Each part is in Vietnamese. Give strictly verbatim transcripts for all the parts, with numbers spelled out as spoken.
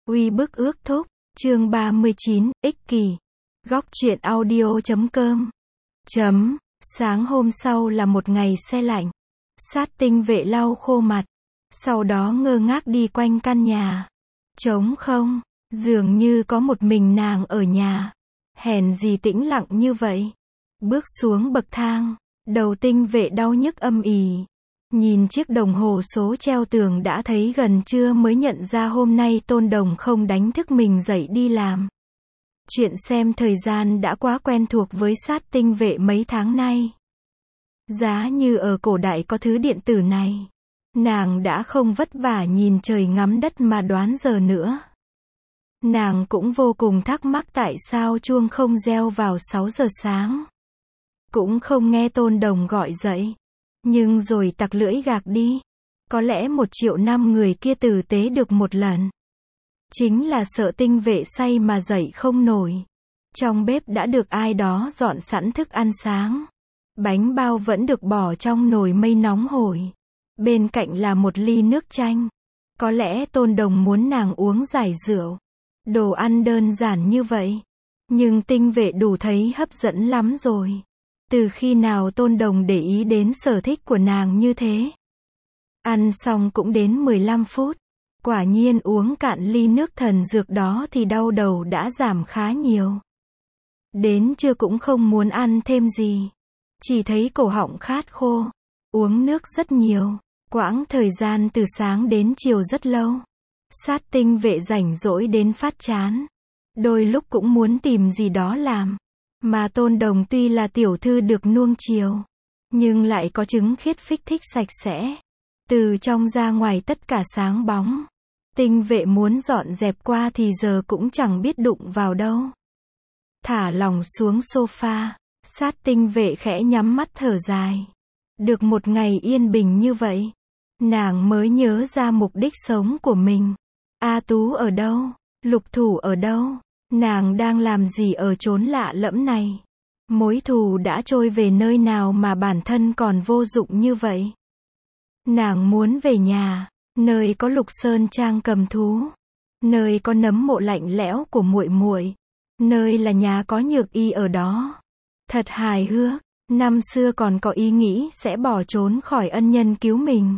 Uy bức ước thúc, chương ba mươi chín, ích kỷ. Góc truyện audio chấm com. Chấm, sáng hôm sau là một ngày se lạnh. Sát tinh vệ lau khô mặt. Sau đó ngơ ngác đi quanh căn nhà. Trống không, dường như có một mình nàng ở nhà. Hèn gì tĩnh lặng như vậy. Bước xuống bậc thang, đầu tinh vệ đau nhức âm ỉ. Nhìn chiếc đồng hồ số treo tường đã thấy gần trưa mới nhận ra hôm nay Tôn Đồng không đánh thức mình dậy đi làm. Chuyện xem thời gian đã quá quen thuộc với sát tinh vệ mấy tháng nay. Giá như ở cổ đại có thứ điện tử này, nàng đã không vất vả nhìn trời ngắm đất mà đoán giờ nữa. Nàng cũng vô cùng thắc mắc tại sao chuông không reo vào sáu giờ sáng. Cũng không nghe Tôn Đồng gọi dậy. Nhưng rồi tặc lưỡi gạc đi. Có lẽ một triệu năm người kia tử tế được một lần. Chính là sợ tinh vệ say mà dậy không nổi. Trong bếp đã được ai đó dọn sẵn thức ăn sáng. Bánh bao vẫn được bỏ trong nồi mây nóng hổi. Bên cạnh là một ly nước chanh. Có lẽ Tôn Đồng muốn nàng uống giải rượu. Đồ ăn đơn giản như vậy. Nhưng tinh vệ đủ thấy hấp dẫn lắm rồi. Từ khi nào Tôn Đồng để ý đến sở thích của nàng như thế? Ăn xong cũng đến mười lăm phút. Quả nhiên uống cạn ly nước thần dược đó thì đau đầu đã giảm khá nhiều. Đến trưa cũng không muốn ăn thêm gì. Chỉ thấy cổ họng khát khô. Uống nước rất nhiều. Quãng thời gian từ sáng đến chiều rất lâu. Sát tinh vệ rảnh rỗi đến phát chán. Đôi lúc cũng muốn tìm gì đó làm. Mà Tôn Đồng tuy là tiểu thư được nuông chiều, nhưng lại có chứng khiết phích thích sạch sẽ. Từ trong ra ngoài tất cả sáng bóng. Tinh vệ muốn dọn dẹp qua thì giờ cũng chẳng biết đụng vào đâu. Thả lòng xuống sofa, sát tinh vệ khẽ nhắm mắt thở dài. Được một ngày yên bình như vậy, nàng mới nhớ ra mục đích sống của mình. A Tú ở đâu? Lục Thủ ở đâu? Nàng đang làm gì ở chốn lạ lẫm này? Mối thù đã trôi về nơi nào mà bản thân còn vô dụng như vậy? Nàng muốn về nhà, nơi có Lục Sơn Trang cầm thú, nơi có nấm mộ lạnh lẽo của muội muội, nơi là nhà có Nhược Y ở đó. Thật hài hước, năm xưa còn có ý nghĩ sẽ bỏ trốn khỏi ân nhân cứu mình.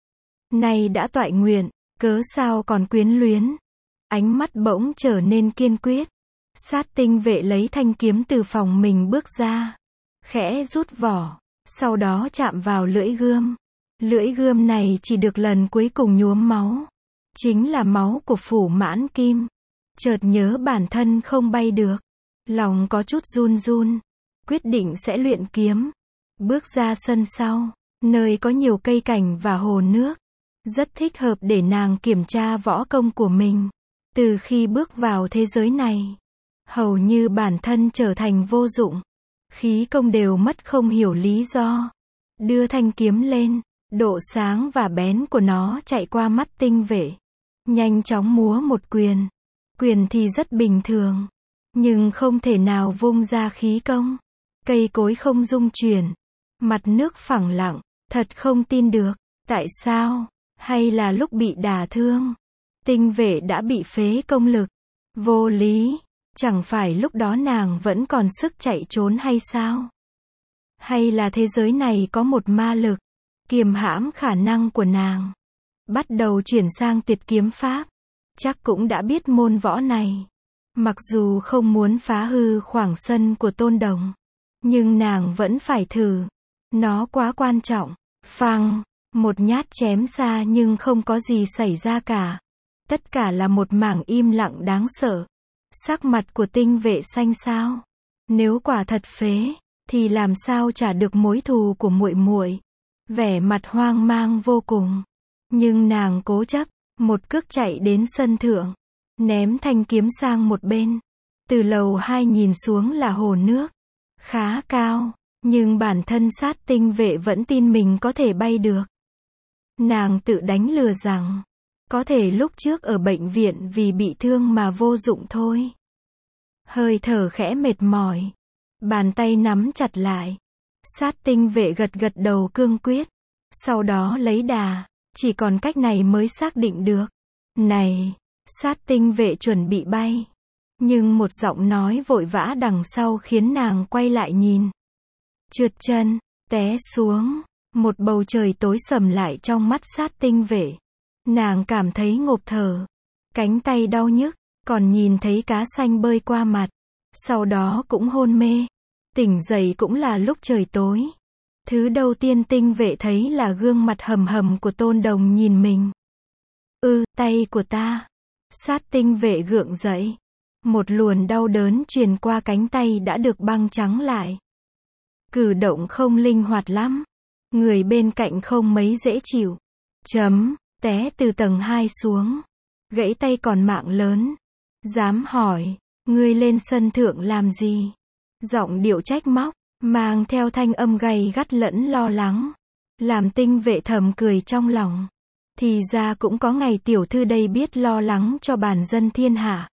Nay đã toại nguyện, cớ sao còn quyến luyến? Ánh mắt bỗng trở nên kiên quyết. Sát tinh vệ lấy thanh kiếm từ phòng mình bước ra. Khẽ rút vỏ. Sau đó chạm vào lưỡi gươm. Lưỡi gươm này chỉ được lần cuối cùng nhuốm máu. Chính là máu của Phủ Mãn Kim. Chợt nhớ bản thân không bay được. Lòng có chút run run. Quyết định sẽ luyện kiếm. Bước ra sân sau. Nơi có nhiều cây cảnh và hồ nước. Rất thích hợp để nàng kiểm tra võ công của mình. Từ khi bước vào thế giới này, hầu như bản thân trở thành vô dụng. Khí công đều mất không hiểu lý do. Đưa thanh kiếm lên, độ sáng và bén của nó chạy qua mắt tinh vệ. Nhanh chóng múa một quyền. Quyền thì rất bình thường, nhưng không thể nào vung ra khí công. Cây cối không rung chuyển. Mặt nước phẳng lặng, thật không tin được. Tại sao? Hay là lúc bị đả thương? Tinh vệ đã bị phế công lực. Vô lý. Chẳng phải lúc đó nàng vẫn còn sức chạy trốn hay sao? Hay là thế giới này có một ma lực kiềm hãm khả năng của nàng? Bắt đầu chuyển sang tuyệt kiếm pháp. Chắc cũng đã biết môn võ này. Mặc dù không muốn phá hư khoảng sân của Tôn Đồng, nhưng nàng vẫn phải thử. Nó quá quan trọng. Phăng. Một nhát chém xa nhưng không có gì xảy ra cả. Tất cả là một mảng im lặng đáng sợ. Sắc mặt của tinh vệ xanh xao. Nếu quả thật phế, thì làm sao trả được mối thù của muội muội? Vẻ mặt hoang mang vô cùng. Nhưng nàng cố chấp, một cước chạy đến sân thượng, ném thanh kiếm sang một bên. Từ lầu hai nhìn xuống là hồ nước, khá cao, nhưng bản thân sát tinh vệ vẫn tin mình có thể bay được. Nàng tự đánh lừa rằng, có thể lúc trước ở bệnh viện vì bị thương mà vô dụng thôi. Hơi thở khẽ mệt mỏi. Bàn tay nắm chặt lại. Sát tinh vệ gật gật đầu cương quyết. Sau đó lấy đà. Chỉ còn cách này mới xác định được. Này, Sát tinh vệ chuẩn bị bay. Nhưng một giọng nói vội vã đằng sau khiến nàng quay lại nhìn. Trượt chân, té xuống. Một bầu trời tối sầm lại trong mắt sát tinh vệ. Nàng cảm thấy ngộp thở. Cánh tay đau nhức, còn nhìn thấy cá xanh bơi qua mặt. Sau đó cũng hôn mê. Tỉnh dậy cũng là lúc trời tối. Thứ đầu tiên tinh vệ thấy là gương mặt hầm hầm của Tôn Đồng nhìn mình. Ư, tay của ta. Sát tinh vệ gượng dậy. Một luồn đau đớn truyền qua cánh tay đã được băng trắng lại. Cử động không linh hoạt lắm. Người bên cạnh không mấy dễ chịu. Chấm, té từ tầng hai xuống. Gãy tay còn mạng lớn. Dám hỏi, ngươi lên sân thượng làm gì? Giọng điệu trách móc, mang theo thanh âm gay gắt lẫn lo lắng. Làm tinh vệ thầm cười trong lòng. Thì ra cũng có ngày tiểu thư đây biết lo lắng cho bản dân thiên hạ.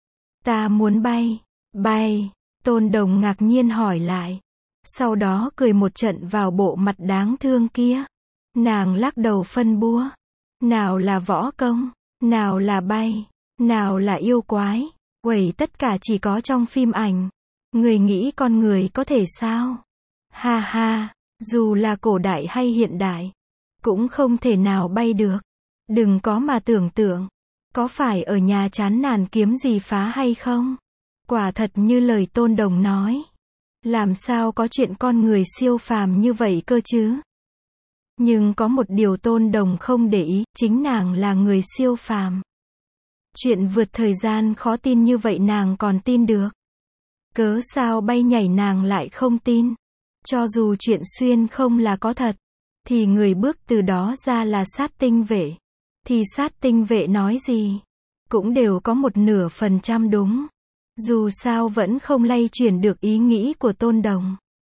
Ta muốn bay. Bay. Tôn Đồng ngạc nhiên hỏi lại. Sau đó cười một trận vào bộ mặt đáng thương kia. Nàng lắc đầu phân bua. Nào là võ công, nào là bay, nào là yêu quái. Quẩy tất cả chỉ có trong phim ảnh. Người nghĩ con người có thể sao? Ha ha, dù là cổ đại hay hiện đại, cũng không thể nào bay được. Đừng có mà tưởng tượng. Có phải ở nhà chán nản kiếm gì phá hay không? Quả thật như lời Tôn Đồng nói. Làm sao có chuyện con người siêu phàm như vậy cơ chứ? Nhưng có một điều Tôn Đồng không để ý, chính nàng là người siêu phàm. Chuyện vượt thời gian khó tin như vậy nàng còn tin được. Cớ sao bay nhảy nàng lại không tin? Cho dù chuyện xuyên không là có thật, thì người bước từ đó ra là sát tinh vệ. Thì sát tinh vệ nói gì? Cũng đều có một nửa phần trăm đúng. Dù sao vẫn không lay chuyển được ý nghĩ của Tôn Đồng.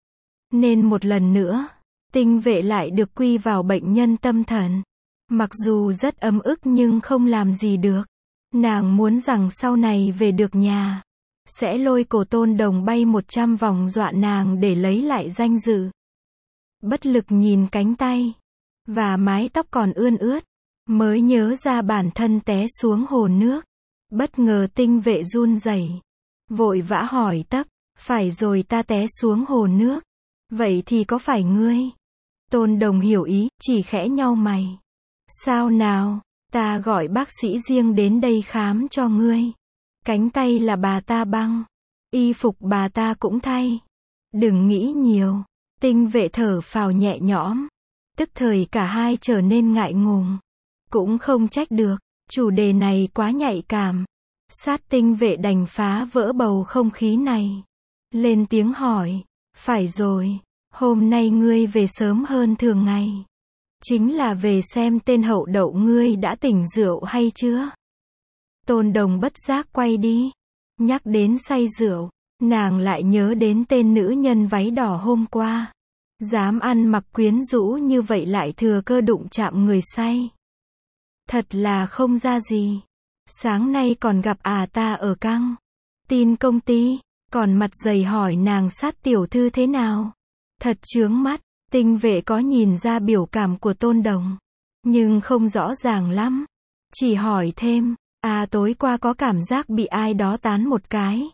Nên một lần nữa, tinh vệ lại được quy vào bệnh nhân tâm thần. Mặc dù rất ấm ức nhưng không làm gì được. Nàng muốn rằng sau này về được nhà, sẽ lôi cổ Tôn Đồng bay một trăm vòng dọa nàng để lấy lại danh dự. Bất lực nhìn cánh tay, và mái tóc còn ươn ướt, mới nhớ ra bản thân té xuống hồ nước. Bất ngờ tinh vệ run rẩy, vội vã hỏi tấp, phải rồi ta té xuống hồ nước. Vậy thì có phải ngươi? Tôn Đồng hiểu ý, chỉ khẽ nhau mày. Sao nào, ta gọi bác sĩ riêng đến đây khám cho ngươi. Cánh tay là bà ta băng, y phục bà ta cũng thay. Đừng nghĩ nhiều. Tinh vệ thở phào nhẹ nhõm. Tức thời cả hai trở nên ngại ngùng. Cũng không trách được, chủ đề này quá nhạy cảm. Sát tinh vệ đành phá vỡ bầu không khí này. Lên tiếng hỏi, phải rồi, hôm nay ngươi về sớm hơn thường ngày. Chính là về xem tên hậu đậu ngươi đã tỉnh rượu hay chưa? Tôn Đồng bất giác quay đi. Nhắc đến say rượu, nàng lại nhớ đến tên nữ nhân váy đỏ hôm qua. Dám ăn mặc quyến rũ như vậy lại thừa cơ đụng chạm người say. Thật là không ra gì. Sáng nay còn gặp à ta ở căng tin công ty, còn mặt dày hỏi nàng sát tiểu thư thế nào. Thật chướng mắt. Tinh vệ có nhìn ra biểu cảm của Tôn Đồng, nhưng không rõ ràng lắm. Chỉ hỏi thêm, à tối qua có cảm giác bị ai đó tán một cái.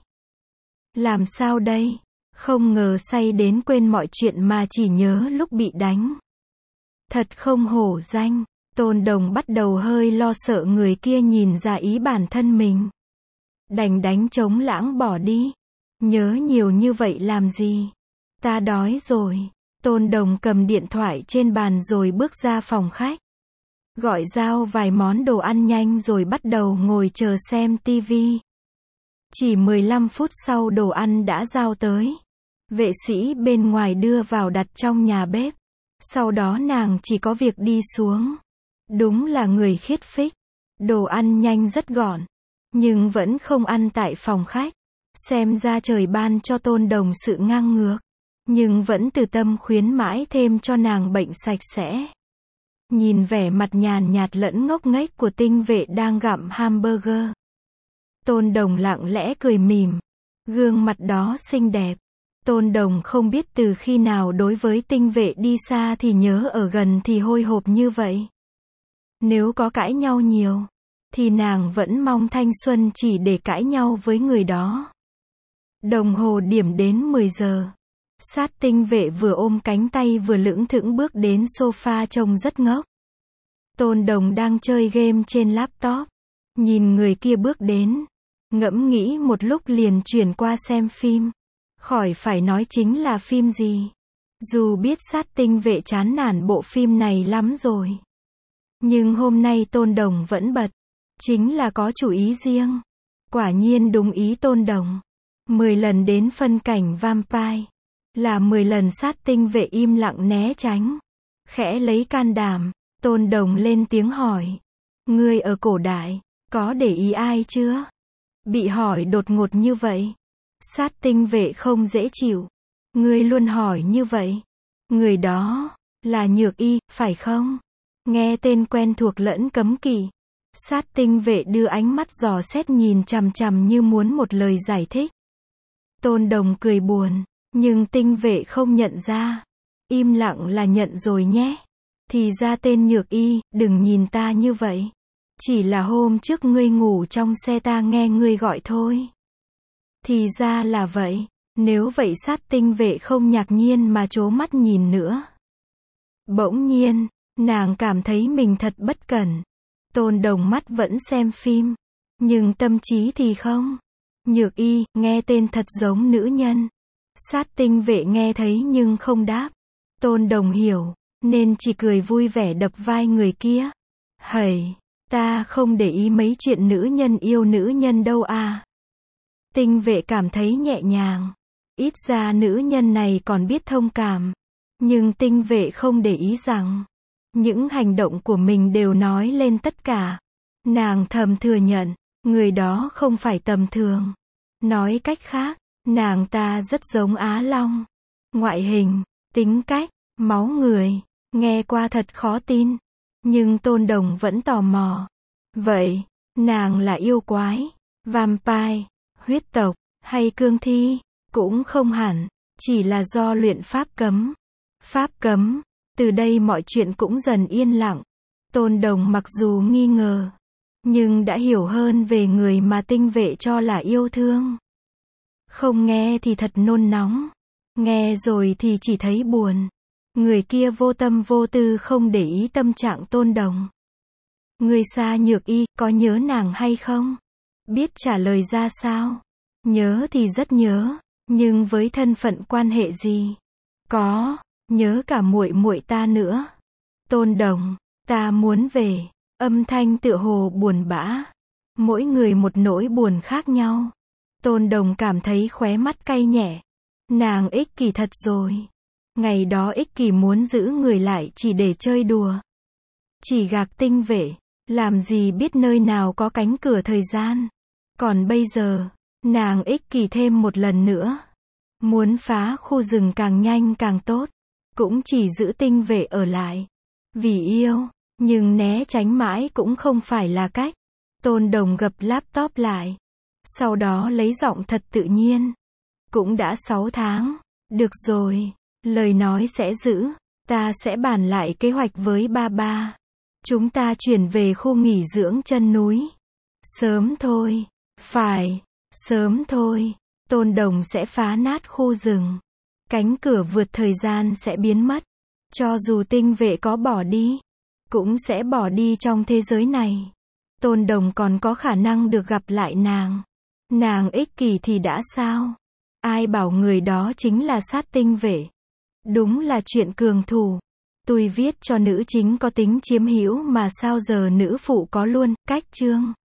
Làm sao đây? Không ngờ say đến quên mọi chuyện mà chỉ nhớ lúc bị đánh. Thật không hổ danh. Tôn Đồng bắt đầu hơi lo sợ người kia nhìn ra ý bản thân mình. Đành đánh trống lãng bỏ đi. Nhớ nhiều như vậy làm gì? Ta đói rồi. Tôn Đồng cầm điện thoại trên bàn rồi bước ra phòng khách. Gọi giao vài món đồ ăn nhanh rồi bắt đầu ngồi chờ xem tivi. Chỉ mười lăm phút sau đồ ăn đã giao tới. Vệ sĩ bên ngoài đưa vào đặt trong nhà bếp. Sau đó nàng chỉ có việc đi xuống. Đúng là người khiết phích. Đồ ăn nhanh rất gọn. Nhưng vẫn không ăn tại phòng khách. Xem ra trời ban cho Tôn Đồng sự ngang ngược. Nhưng vẫn từ tâm khuyến mãi thêm cho nàng bệnh sạch sẽ. Nhìn vẻ mặt nhàn nhạt lẫn ngốc nghếch của tinh vệ đang gặm hamburger. Tôn Đồng lặng lẽ cười mỉm. Gương mặt đó xinh đẹp. Tôn Đồng không biết từ khi nào đối với tinh vệ đi xa thì nhớ ở gần thì hôi hộp như vậy. Nếu có cãi nhau nhiều, thì nàng vẫn mong thanh xuân chỉ để cãi nhau với người đó. Đồng hồ điểm đến mười giờ. Sát tinh vệ vừa ôm cánh tay vừa lững thững bước đến sofa trông rất ngốc. Tôn Đồng đang chơi game trên laptop. Nhìn người kia bước đến. Ngẫm nghĩ một lúc liền chuyển qua xem phim. Khỏi phải nói chính là phim gì. Dù biết sát tinh vệ chán nản bộ phim này lắm rồi. Nhưng hôm nay Tôn Đồng vẫn bật. Chính là có chủ ý riêng. Quả nhiên đúng ý Tôn Đồng. mười lần đến phân cảnh vampire. Là mười lần sát tinh vệ im lặng né tránh. Khẽ lấy can đảm. Tôn Đồng lên tiếng hỏi. Ngươi ở cổ đại, có để ý ai chưa? Bị hỏi đột ngột như vậy. Sát tinh vệ không dễ chịu. Ngươi luôn hỏi như vậy. Người đó, là Nhược Y, phải không? Nghe tên quen thuộc lẫn cấm kỵ. Sát tinh vệ đưa ánh mắt dò xét nhìn chằm chằm như muốn một lời giải thích. Tôn Đồng cười buồn, nhưng tinh vệ không nhận ra. Im lặng là nhận rồi nhé. Thì ra tên Nhược Y, đừng nhìn ta như vậy. Chỉ là hôm trước ngươi ngủ trong xe ta nghe ngươi gọi thôi. Thì ra là vậy. Nếu vậy sát tinh vệ không ngạc nhiên mà trố mắt nhìn nữa. Bỗng nhiên, nàng cảm thấy mình thật bất cẩn. Tôn Đồng mắt vẫn xem phim. Nhưng tâm trí thì không. Nhược Y, nghe tên thật giống nữ nhân. Sát tinh vệ nghe thấy nhưng không đáp. Tôn Đồng hiểu, nên chỉ cười vui vẻ đập vai người kia. Hầy, ta không để ý mấy chuyện nữ nhân yêu nữ nhân đâu à. Tinh vệ cảm thấy nhẹ nhàng. Ít ra nữ nhân này còn biết thông cảm. Nhưng tinh vệ không để ý rằng những hành động của mình đều nói lên tất cả. Nàng thầm thừa nhận, người đó không phải tầm thường. Nói cách khác, nàng ta rất giống Á Long. Ngoại hình, tính cách, máu người, nghe qua thật khó tin. Nhưng Tôn Đồng vẫn tò mò. Vậy, nàng là yêu quái, vampire, huyết tộc, hay cương thi? Cũng không hẳn, chỉ là do luyện pháp cấm. Pháp cấm, từ đây mọi chuyện cũng dần yên lặng. Tôn Đồng mặc dù nghi ngờ, nhưng đã hiểu hơn về người mà tinh vệ cho là yêu thương. Không nghe thì thật nôn nóng, nghe rồi thì chỉ thấy buồn. Người kia vô tâm vô tư không để ý tâm trạng Tôn Đồng. Người xa Nhược Y, có nhớ nàng hay không? Biết trả lời ra sao? Nhớ thì rất nhớ, nhưng với thân phận quan hệ gì? Có, nhớ cả muội muội ta nữa. Tôn Đồng, ta muốn về. Âm thanh tựa hồ buồn bã. Mỗi người một nỗi buồn khác nhau. Tôn Đồng cảm thấy khóe mắt cay nhẹ. Nàng ích kỷ thật rồi. Ngày đó ích kỷ muốn giữ người lại chỉ để chơi đùa. Chỉ gạc tinh vệ, làm gì biết nơi nào có cánh cửa thời gian. Còn bây giờ, nàng ích kỷ thêm một lần nữa. Muốn phá khu rừng càng nhanh càng tốt. Cũng chỉ giữ tinh vệ ở lại. Vì yêu, nhưng né tránh mãi cũng không phải là cách. Tôn Đồng gập laptop lại. Sau đó lấy giọng thật tự nhiên. Cũng đã sáu tháng. Được rồi, lời nói sẽ giữ. Ta sẽ bàn lại kế hoạch với ba ba. Chúng ta chuyển về khu nghỉ dưỡng chân núi. Sớm thôi. Phải, sớm thôi. Tôn Đồng sẽ phá nát khu rừng. Cánh cửa vượt thời gian sẽ biến mất. Cho dù tinh vệ có bỏ đi, cũng sẽ bỏ đi trong thế giới này. Tôn Đồng còn có khả năng được gặp lại nàng. Nàng ích kỷ thì đã sao? Ai bảo người đó chính là sát tinh vệ? Đúng là chuyện cường thủ. Tôi viết cho nữ chính có tính chiếm hữu mà sao giờ nữ phụ có luôn cách chương.